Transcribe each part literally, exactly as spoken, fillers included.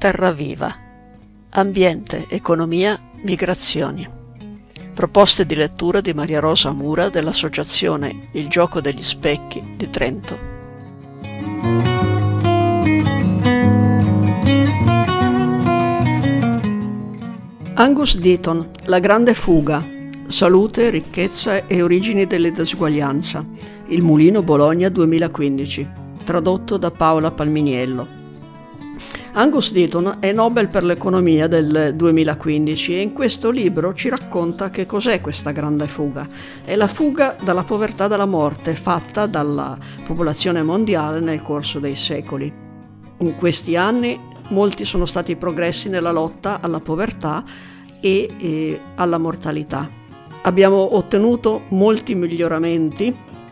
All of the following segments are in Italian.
terra viva. Ambiente, economia, migrazioni. Proposte di lettura di Maria Rosa Mura dell'Associazione Il Gioco degli Specchi di Trento. Angus Deaton, La grande fuga. Salute, ricchezza e origini della disuguaglianza. Il Mulino Bologna duemilaquindici. Tradotto da Paola Palminiello. Angus Deaton è Nobel per l'economia del duemilaquindici e in questo libro ci racconta che cos'è questa grande fuga. È la fuga dalla povertà e dalla morte fatta dalla popolazione mondiale nel corso dei secoli. In questi anni molti sono stati i progressi nella lotta alla povertà e, e alla mortalità. Abbiamo ottenuto molti miglioramenti,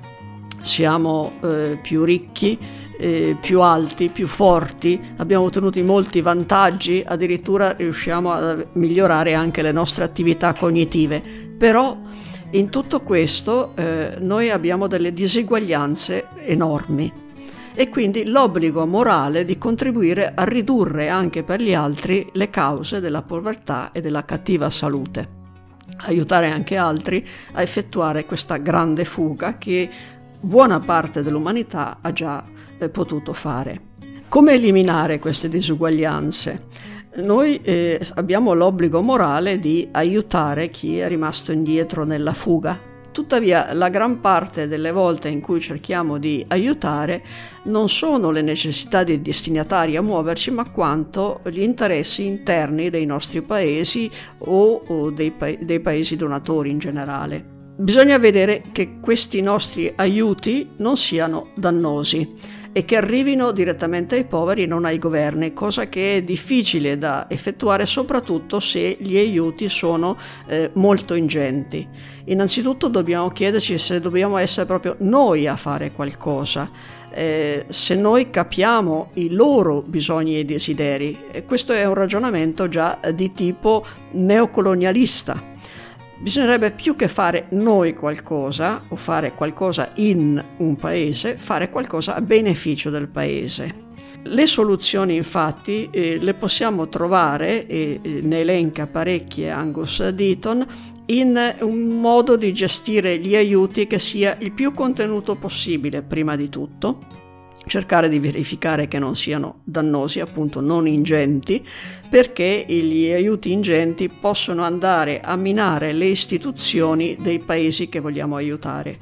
siamo eh, più ricchi, Eh, più alti, più forti, abbiamo ottenuto molti vantaggi, addirittura riusciamo a migliorare anche le nostre attività cognitive, però in tutto questo eh, noi abbiamo delle diseguaglianze enormi e quindi l'obbligo morale di contribuire a ridurre anche per gli altri le cause della povertà e della cattiva salute, aiutare anche altri a effettuare questa grande fuga che buona parte dell'umanità ha già eh, potuto fare. Come eliminare queste disuguaglianze? Noi eh, abbiamo l'obbligo morale di aiutare chi è rimasto indietro nella fuga. Tuttavia, la gran parte delle volte in cui cerchiamo di aiutare non sono le necessità dei destinatari a muoverci, ma quanto gli interessi interni dei nostri paesi o, o dei, pa- dei paesi donatori in generale. Bisogna vedere che questi nostri aiuti non siano dannosi e che arrivino direttamente ai poveri e non ai governi, cosa che è difficile da effettuare soprattutto se gli aiuti sono eh, molto ingenti. Innanzitutto dobbiamo chiederci se dobbiamo essere proprio noi a fare qualcosa, eh, se noi capiamo i loro bisogni e desideri. E questo è un ragionamento già di tipo neocolonialista. Bisognerebbe più che fare noi qualcosa o fare qualcosa in un paese, fare qualcosa a beneficio del paese. Le soluzioni infatti eh, le possiamo trovare, e eh, ne elenca parecchie Angus Deaton, in un modo di gestire gli aiuti che sia il più contenuto possibile prima di tutto. Cercare di verificare che non siano dannosi, appunto non ingenti, perché gli aiuti ingenti possono andare a minare le istituzioni dei paesi che vogliamo aiutare.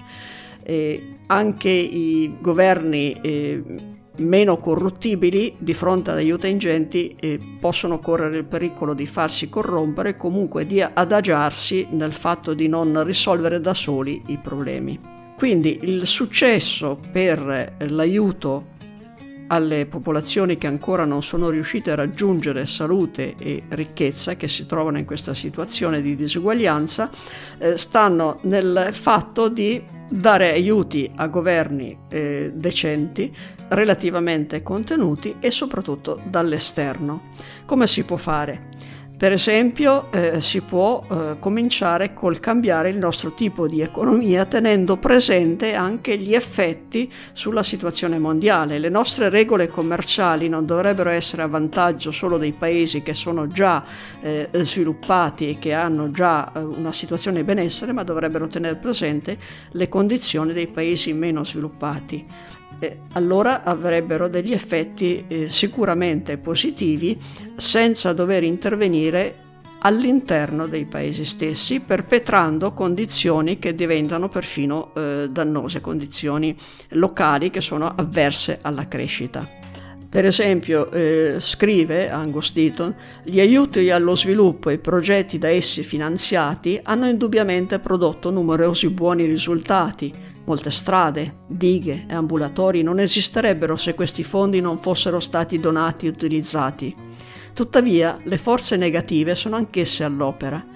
E anche i governi eh, meno corruttibili di fronte ad aiuti ingenti eh, possono correre il pericolo di farsi corrompere e comunque di adagiarsi nel fatto di non risolvere da soli i problemi. Quindi il successo per l'aiuto alle popolazioni che ancora non sono riuscite a raggiungere salute e ricchezza, che si trovano in questa situazione di disuguaglianza, eh, stanno nel fatto di dare aiuti a governi eh, decenti, relativamente contenuti e soprattutto dall'esterno. Come si può fare? Per esempio eh, si può eh, cominciare col cambiare il nostro tipo di economia tenendo presente anche gli effetti sulla situazione mondiale. Le nostre regole commerciali non dovrebbero essere a vantaggio solo dei paesi che sono già eh, sviluppati e che hanno già eh, una situazione di benessere, ma dovrebbero tenere presente le condizioni dei paesi meno sviluppati. Eh, allora avrebbero degli effetti eh, sicuramente positivi senza dover intervenire all'interno dei paesi stessi, perpetrando condizioni che diventano perfino eh, dannose, condizioni locali che sono avverse alla crescita. Per esempio, eh, scrive Angus Deaton, gli aiuti allo sviluppo e i progetti da essi finanziati hanno indubbiamente prodotto numerosi buoni risultati. Molte strade, dighe e ambulatori non esisterebbero se questi fondi non fossero stati donati e utilizzati. Tuttavia, le forze negative sono anch'esse all'opera.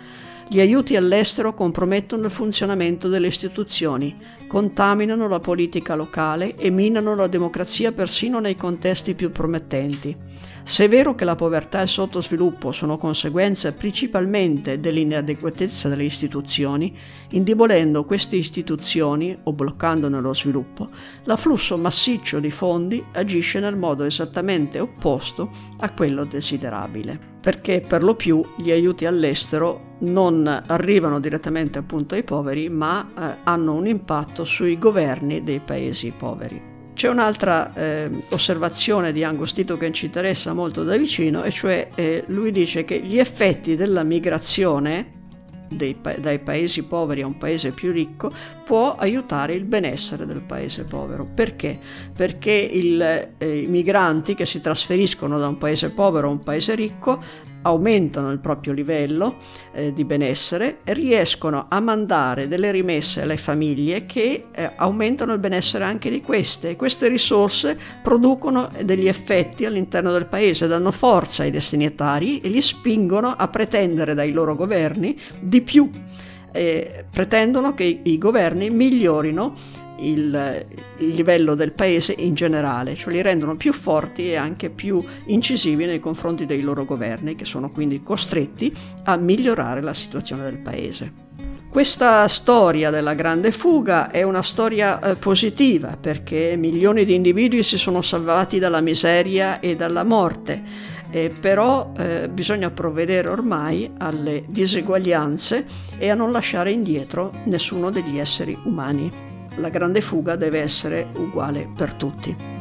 Gli aiuti all'estero compromettono il funzionamento delle istituzioni, contaminano la politica locale e minano la democrazia persino nei contesti più promettenti. Se è vero che la povertà e il sottosviluppo sono conseguenze principalmente dell'inadeguatezza delle istituzioni, indebolendo queste istituzioni o bloccandone lo sviluppo, l'afflusso massiccio di fondi agisce nel modo esattamente opposto a quello desiderabile, perché per lo più gli aiuti all'estero non arrivano direttamente appunto ai poveri, ma eh, hanno un impatto sui governi dei paesi poveri. C'è un'altra eh, osservazione di Angus Deaton che ci interessa molto da vicino, e cioè eh, lui dice che gli effetti della migrazione dei pa- dai paesi poveri a un paese più ricco può aiutare il benessere del paese povero. Perché? Perché il, eh, i migranti che si trasferiscono da un paese povero a un paese ricco aumentano il proprio livello eh, di benessere e riescono a mandare delle rimesse alle famiglie che eh, aumentano il benessere anche di queste. E queste risorse producono degli effetti all'interno del paese, danno forza ai destinatari e li spingono a pretendere dai loro governi di più. Eh, pretendono che i, i governi migliorino Il, il livello del paese in generale, cioè li rendono più forti e anche più incisivi nei confronti dei loro governi, che sono quindi costretti a migliorare la situazione del paese. Questa storia della grande fuga è una storia eh, positiva, perché milioni di individui si sono salvati dalla miseria e dalla morte, eh, però eh, bisogna provvedere ormai alle diseguaglianze e a non lasciare indietro nessuno degli esseri umani. La grande fuga deve essere uguale per tutti.